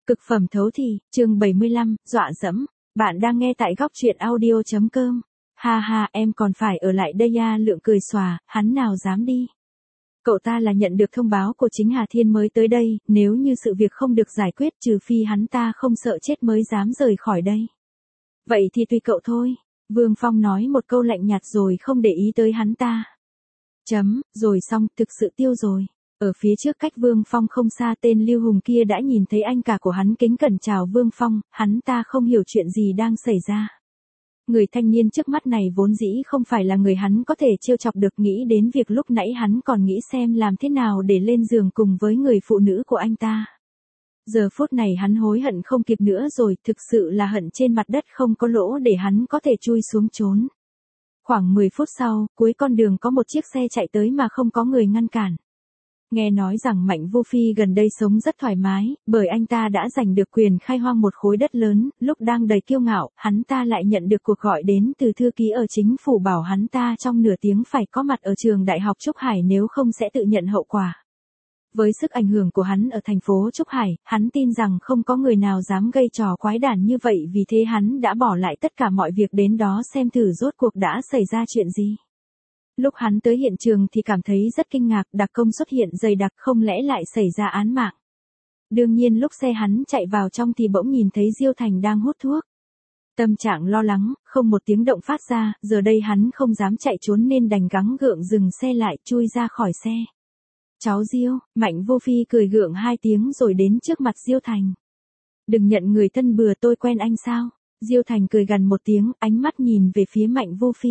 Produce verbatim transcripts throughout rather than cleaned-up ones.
Cực phẩm thấu thị, chương bảy mươi lăm, dọa dẫm. Bạn đang nghe tại góc truyện audio chấm com. Ha ha, em còn phải ở lại đây à, Lượng cười xòa, hắn nào dám đi. Cậu ta là nhận được thông báo của chính Hà Thiên mới tới đây, nếu như sự việc không được giải quyết trừ phi hắn ta không sợ chết mới dám rời khỏi đây. Vậy thì tùy cậu thôi. Vương Phong nói một câu lạnh nhạt rồi không để ý tới hắn ta. Chấm, rồi xong, thực sự tiêu rồi. Ở phía trước cách Vương Phong không xa, tên Lưu Hùng kia đã nhìn thấy anh cả của hắn kính cẩn chào Vương Phong, hắn ta không hiểu chuyện gì đang xảy ra. Người thanh niên trước mắt này vốn dĩ không phải là người hắn có thể trêu chọc được, nghĩ đến việc lúc nãy hắn còn nghĩ xem làm thế nào để lên giường cùng với người phụ nữ của anh ta. Giờ phút này hắn hối hận không kịp nữa rồi, thực sự là hận trên mặt đất không có lỗ để hắn có thể chui xuống trốn. Khoảng mười phút sau, cuối con đường có một chiếc xe chạy tới mà không có người ngăn cản. Nghe nói rằng Mạnh Vô Phi gần đây sống rất thoải mái, bởi anh ta đã giành được quyền khai hoang một khối đất lớn, lúc đang đầy kiêu ngạo, hắn ta lại nhận được cuộc gọi đến từ thư ký ở chính phủ bảo hắn ta trong nửa tiếng phải có mặt ở trường Đại học Trúc Hải nếu không sẽ tự nhận hậu quả. Với sức ảnh hưởng của hắn ở thành phố Trúc Hải, hắn tin rằng không có người nào dám gây trò quái đản như vậy, vì thế hắn đã bỏ lại tất cả mọi việc đến đó xem thử rốt cuộc đã xảy ra chuyện gì. Lúc hắn tới hiện trường thì cảm thấy rất kinh ngạc, đặc công xuất hiện dày đặc, không lẽ lại xảy ra án mạng. Đương nhiên lúc xe hắn chạy vào trong thì bỗng nhìn thấy Diêu Thành đang hút thuốc. Tâm trạng lo lắng, không một tiếng động phát ra, giờ đây hắn không dám chạy trốn nên đành gắng gượng dừng xe lại, chui ra khỏi xe. Cháu Diêu, Mạnh Vô Phi cười gượng hai tiếng rồi đến trước mặt Diêu Thành. Đừng nhận người thân bừa, tôi quen anh sao? Diêu Thành cười gằn một tiếng, ánh mắt nhìn về phía Mạnh Vô Phi.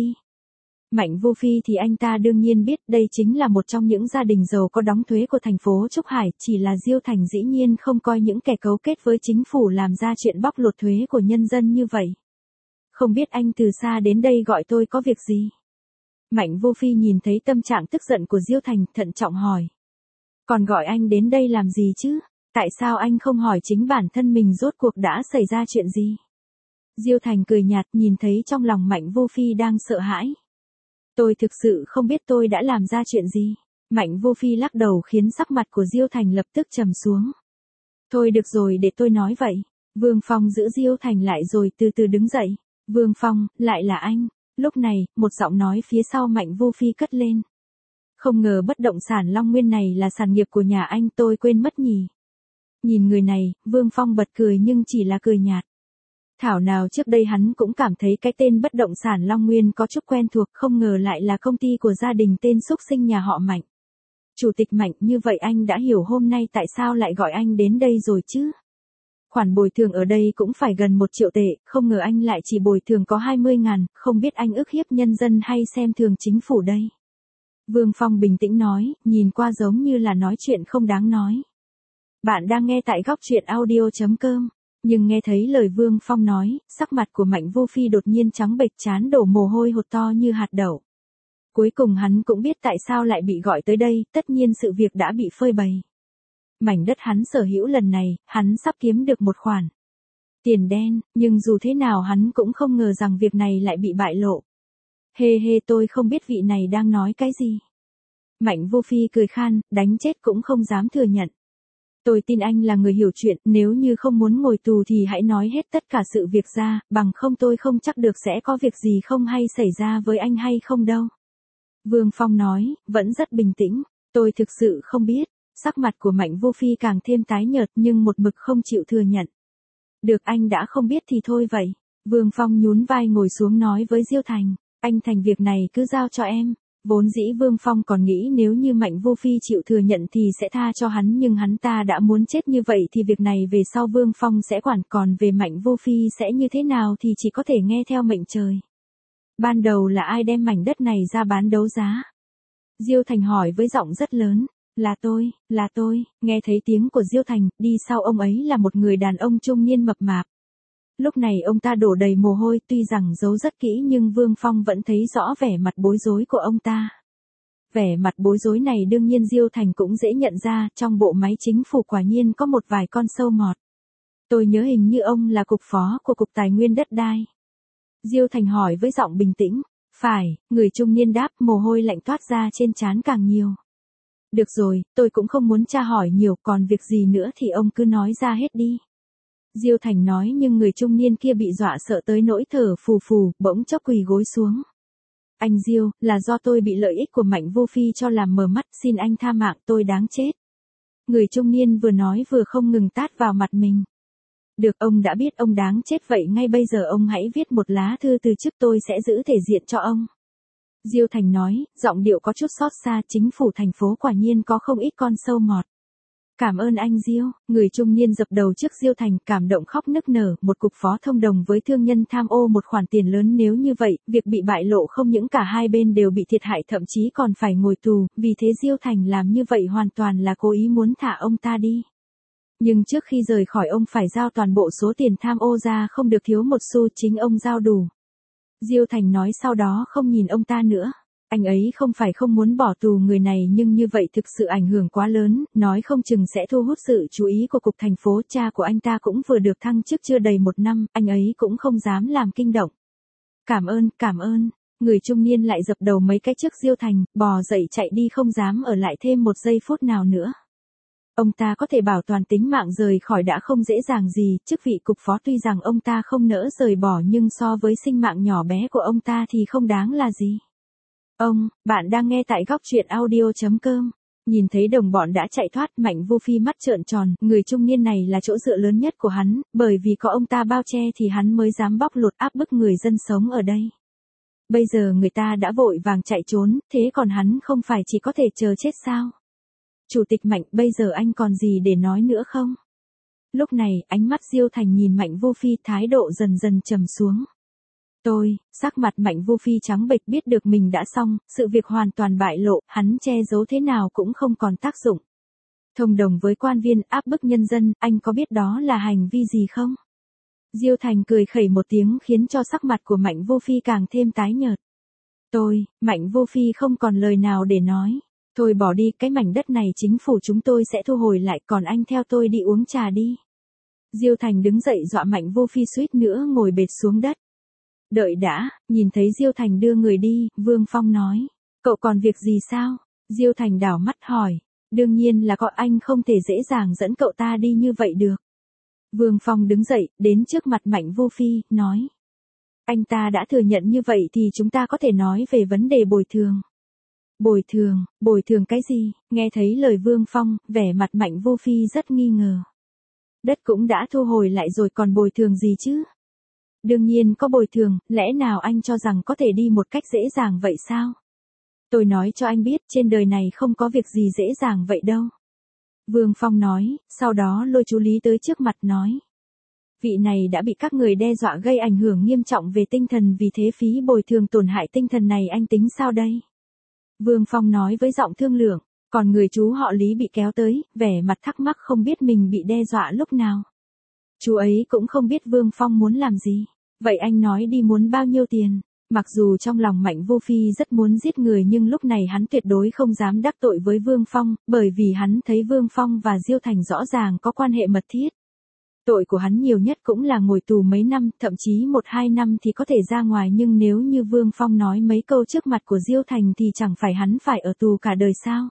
Mạnh Vô Phi thì anh ta đương nhiên biết, đây chính là một trong những gia đình giàu có đóng thuế của thành phố Trúc Hải, chỉ là Diêu Thành dĩ nhiên không coi những kẻ cấu kết với chính phủ làm ra chuyện bóc lột thuế của nhân dân như vậy. Không biết anh từ xa đến đây gọi tôi có việc gì? Mạnh Vô Phi nhìn thấy tâm trạng tức giận của Diêu Thành, thận trọng hỏi. Còn gọi anh đến đây làm gì chứ? Tại sao anh không hỏi chính bản thân mình rốt cuộc đã xảy ra chuyện gì? Diêu Thành cười nhạt, nhìn thấy trong lòng Mạnh Vô Phi đang sợ hãi. Tôi thực sự không biết tôi đã làm ra chuyện gì. Mạnh Vô Phi lắc đầu khiến sắc mặt của Diêu Thành lập tức trầm xuống. Thôi được rồi, để tôi nói vậy. Vương Phong giữ Diêu Thành lại rồi từ từ đứng dậy. Vương Phong, lại là anh. Lúc này, một giọng nói phía sau Mạnh Vô Phi cất lên. Không ngờ bất động sản Long Nguyên này là sản nghiệp của nhà anh, tôi quên mất nhỉ. Nhìn người này, Vương Phong bật cười nhưng chỉ là cười nhạt. Thảo nào trước đây hắn cũng cảm thấy cái tên bất động sản Long Nguyên có chút quen thuộc, không ngờ lại là công ty của gia đình tên xúc sinh nhà họ Mạnh. Chủ tịch Mạnh, như vậy anh đã hiểu hôm nay tại sao lại gọi anh đến đây rồi chứ? Khoản bồi thường ở đây cũng phải gần một triệu tệ, không ngờ anh lại chỉ bồi thường có hai mươi ngàn, không biết anh ức hiếp nhân dân hay xem thường chính phủ đây. Vương Phong bình tĩnh nói, nhìn qua giống như là nói chuyện không đáng nói. Bạn đang nghe tại góc truyện audio chấm com. Nhưng nghe thấy lời Vương Phong nói, sắc mặt của Mạnh Vô Phi đột nhiên trắng bệch, trán đổ mồ hôi hột to như hạt đậu. Cuối cùng hắn cũng biết tại sao lại bị gọi tới đây, tất nhiên sự việc đã bị phơi bày. Mảnh đất hắn sở hữu lần này, hắn sắp kiếm được một khoản tiền đen, nhưng dù thế nào hắn cũng không ngờ rằng việc này lại bị bại lộ. Hê hê, tôi không biết vị này đang nói cái gì. Mạnh Vô Phi cười khan, đánh chết cũng không dám thừa nhận. Tôi tin anh là người hiểu chuyện, nếu như không muốn ngồi tù thì hãy nói hết tất cả sự việc ra, bằng không tôi không chắc được sẽ có việc gì không hay xảy ra với anh hay không đâu. Vương Phong nói, vẫn rất bình tĩnh, tôi thực sự không biết. Sắc mặt của Mạnh Vô Phi càng thêm tái nhợt nhưng một mực không chịu thừa nhận. Được, anh đã không biết thì thôi vậy. Vương Phong nhún vai ngồi xuống nói với Diêu Thành, anh Thành việc này cứ giao cho em. Vốn dĩ Vương Phong còn nghĩ nếu như Mạnh Vô Phi chịu thừa nhận thì sẽ tha cho hắn, nhưng hắn ta đã muốn chết như vậy thì việc này về sau Vương Phong sẽ quản, còn về Mạnh Vô Phi sẽ như thế nào thì chỉ có thể nghe theo mệnh trời. Ban đầu là ai đem mảnh đất này ra bán đấu giá? Diêu Thành hỏi với giọng rất lớn. Là tôi, là tôi, nghe thấy tiếng của Diêu Thành, đi sau ông ấy là một người đàn ông trung niên mập mạp. Lúc này ông ta đổ đầy mồ hôi, tuy rằng giấu rất kỹ nhưng Vương Phong vẫn thấy rõ vẻ mặt bối rối của ông ta. Vẻ mặt bối rối này đương nhiên Diêu Thành cũng dễ nhận ra, trong bộ máy chính phủ quả nhiên có một vài con sâu mọt. Tôi nhớ hình như ông là cục phó của Cục Tài nguyên Đất đai. Diêu Thành hỏi với giọng bình tĩnh. Phải, người trung niên đáp, mồ hôi lạnh toát ra trên trán càng nhiều. Được rồi, tôi cũng không muốn tra hỏi nhiều, còn việc gì nữa thì ông cứ nói ra hết đi. Diêu Thành nói nhưng người trung niên kia bị dọa sợ tới nỗi thở phù phù, bỗng chốc quỳ gối xuống. Anh Diêu, là do tôi bị lợi ích của Mạnh Vô Phi cho làm mờ mắt, xin anh tha mạng, tôi đáng chết. Người trung niên vừa nói vừa không ngừng tát vào mặt mình. Được, ông đã biết ông đáng chết vậy ngay bây giờ ông hãy viết một lá thư từ chức, tôi sẽ giữ thể diện cho ông. Diêu Thành nói, giọng điệu có chút xót xa, chính phủ thành phố quả nhiên có không ít con sâu mọt. Cảm ơn anh Diêu, người trung niên dập đầu trước Diêu Thành, cảm động khóc nức nở, một cục phó thông đồng với thương nhân tham ô một khoản tiền lớn, nếu như vậy, việc bị bại lộ không những cả hai bên đều bị thiệt hại thậm chí còn phải ngồi tù, vì thế Diêu Thành làm như vậy hoàn toàn là cố ý muốn thả ông ta đi. Nhưng trước khi rời khỏi ông phải giao toàn bộ số tiền tham ô ra, không được thiếu một xu, chính ông giao đủ. Diêu Thành nói sau đó không nhìn ông ta nữa. Anh ấy không phải không muốn bỏ tù người này nhưng như vậy thực sự ảnh hưởng quá lớn, nói không chừng sẽ thu hút sự chú ý của cục thành phố. Cha của anh ta cũng vừa được thăng chức chưa đầy một năm, anh ấy cũng không dám làm kinh động. Cảm ơn, cảm ơn. Người trung niên lại dập đầu mấy cái trước Diêu Thành, bò dậy chạy đi không dám ở lại thêm một giây phút nào nữa. Ông ta có thể bảo toàn tính mạng rời khỏi đã không dễ dàng gì, chức vị cục phó tuy rằng ông ta không nỡ rời bỏ nhưng so với sinh mạng nhỏ bé của ông ta thì không đáng là gì. Ông, bạn đang nghe tại góc truyện audio chấm com. Nhìn thấy đồng bọn đã chạy thoát, Mạnh Vô Phi mắt trợn tròn, người trung niên này là chỗ dựa lớn nhất của hắn, bởi vì có ông ta bao che thì hắn mới dám bóc lột áp bức người dân sống ở đây. Bây giờ người ta đã vội vàng chạy trốn, thế còn hắn không phải chỉ có thể chờ chết sao? Chủ tịch Mạnh, bây giờ anh còn gì để nói nữa không? Lúc này, ánh mắt Diêu Thành nhìn Mạnh Vô Phi, thái độ dần dần trầm xuống. Tôi, sắc mặt Mạnh Vô Phi trắng bệch, biết được mình đã xong, sự việc hoàn toàn bại lộ, hắn che giấu thế nào cũng không còn tác dụng. Thông đồng với quan viên áp bức nhân dân, anh có biết đó là hành vi gì không? Diêu Thành cười khẩy một tiếng khiến cho sắc mặt của Mạnh Vô Phi càng thêm tái nhợt. Tôi, Mạnh Vô Phi không còn lời nào để nói. Thôi bỏ đi, cái mảnh đất này chính phủ chúng tôi sẽ thu hồi lại, còn anh theo tôi đi uống trà đi. Diêu Thành đứng dậy dọa Mạnh Vô Phi suýt nữa ngồi bệt xuống đất. Đợi đã, nhìn thấy Diêu Thành đưa người đi, Vương Phong nói. Cậu còn việc gì sao? Diêu Thành đảo mắt hỏi. Đương nhiên là có, anh không thể dễ dàng dẫn cậu ta đi như vậy được. Vương Phong đứng dậy, đến trước mặt Mạnh Vô Phi, nói. Anh ta đã thừa nhận như vậy thì chúng ta có thể nói về vấn đề bồi thường. Bồi thường, bồi thường cái gì? Nghe thấy lời Vương Phong, vẻ mặt Mạnh Vô Phi rất nghi ngờ. Đất cũng đã thu hồi lại rồi còn bồi thường gì chứ? Đương nhiên có bồi thường, lẽ nào anh cho rằng có thể đi một cách dễ dàng vậy sao? Tôi nói cho anh biết, trên đời này không có việc gì dễ dàng vậy đâu. Vương Phong nói, sau đó lôi chú Lý tới trước mặt nói. Vị này đã bị các người đe dọa gây ảnh hưởng nghiêm trọng về tinh thần, vì thế phí bồi thường tổn hại tinh thần này anh tính sao đây? Vương Phong nói với giọng thương lượng, còn người chú họ Lý bị kéo tới, vẻ mặt thắc mắc không biết mình bị đe dọa lúc nào. Chú ấy cũng không biết Vương Phong muốn làm gì. Vậy anh nói đi, muốn bao nhiêu tiền? Mặc dù trong lòng Mạnh Vô Phi rất muốn giết người nhưng lúc này hắn tuyệt đối không dám đắc tội với Vương Phong, bởi vì hắn thấy Vương Phong và Diêu Thành rõ ràng có quan hệ mật thiết. Tội của hắn nhiều nhất cũng là ngồi tù mấy năm, thậm chí một hai năm thì có thể ra ngoài, nhưng nếu như Vương Phong nói mấy câu trước mặt của Diêu Thành thì chẳng phải hắn phải ở tù cả đời sao?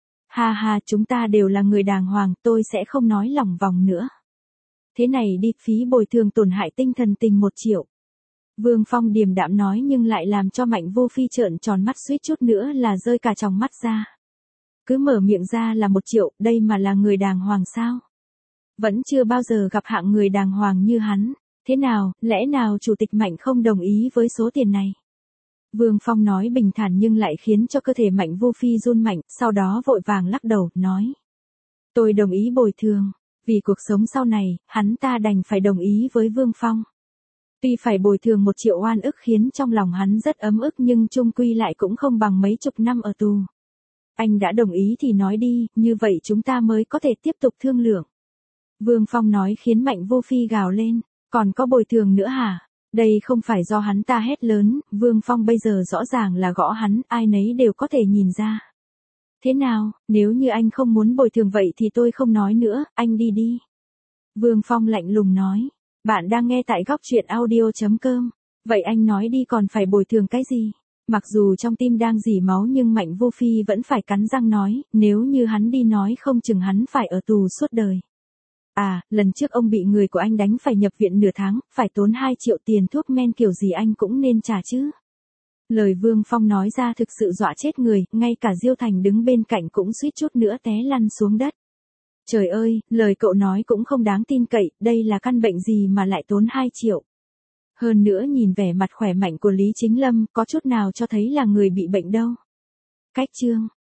Ha ha, chúng ta đều là người đàng hoàng, tôi sẽ không nói lòng vòng nữa. Thế này đi, phí bồi thường tổn hại tinh thần tình một triệu. Vương Phong điềm đạm nói nhưng lại làm cho Mạnh Vô Phi trợn tròn mắt, suýt chút nữa là rơi cả tròng mắt ra. Cứ mở miệng ra là một triệu, đây mà là người đàng hoàng sao? Vẫn chưa bao giờ gặp hạng người đàng hoàng như hắn. Thế nào, lẽ nào chủ tịch Mạnh không đồng ý với số tiền này? Vương Phong nói bình thản nhưng lại khiến cho cơ thể Mạnh Vô Phi run mạnh, sau đó vội vàng lắc đầu, nói. Tôi đồng ý bồi thường. Vì cuộc sống sau này, hắn ta đành phải đồng ý với Vương Phong. Tuy phải bồi thường một triệu oan ức khiến trong lòng hắn rất ấm ức nhưng chung quy lại cũng không bằng mấy chục năm ở tù. Anh đã đồng ý thì nói đi, như vậy chúng ta mới có thể tiếp tục thương lượng. Vương Phong nói khiến Mạnh Vô Phi gào lên, còn có bồi thường nữa hả? Đây không phải do hắn ta hét lớn, Vương Phong bây giờ rõ ràng là gõ hắn, ai nấy đều có thể nhìn ra. Thế nào, nếu như anh không muốn bồi thường vậy thì tôi không nói nữa, anh đi đi. Vương Phong lạnh lùng nói, bạn đang nghe tại góc truyện audio chấm com. Vậy anh nói đi, còn phải bồi thường cái gì? Mặc dù trong tim đang rỉ máu nhưng Mạnh Vô Phi vẫn phải cắn răng nói, nếu như hắn đi nói không chừng hắn phải ở tù suốt đời. À, lần trước ông bị người của anh đánh phải nhập viện nửa tháng, phải tốn hai triệu tiền thuốc men kiểu gì anh cũng nên trả chứ. Lời Vương Phong nói ra thực sự dọa chết người, ngay cả Diêu Thành đứng bên cạnh cũng suýt chút nữa té lăn xuống đất. Trời ơi, lời cậu nói cũng không đáng tin cậy, đây là căn bệnh gì mà lại tốn hai triệu. Hơn nữa nhìn vẻ mặt khỏe mạnh của Lý Chính Lâm, có chút nào cho thấy là người bị bệnh đâu. Cách chương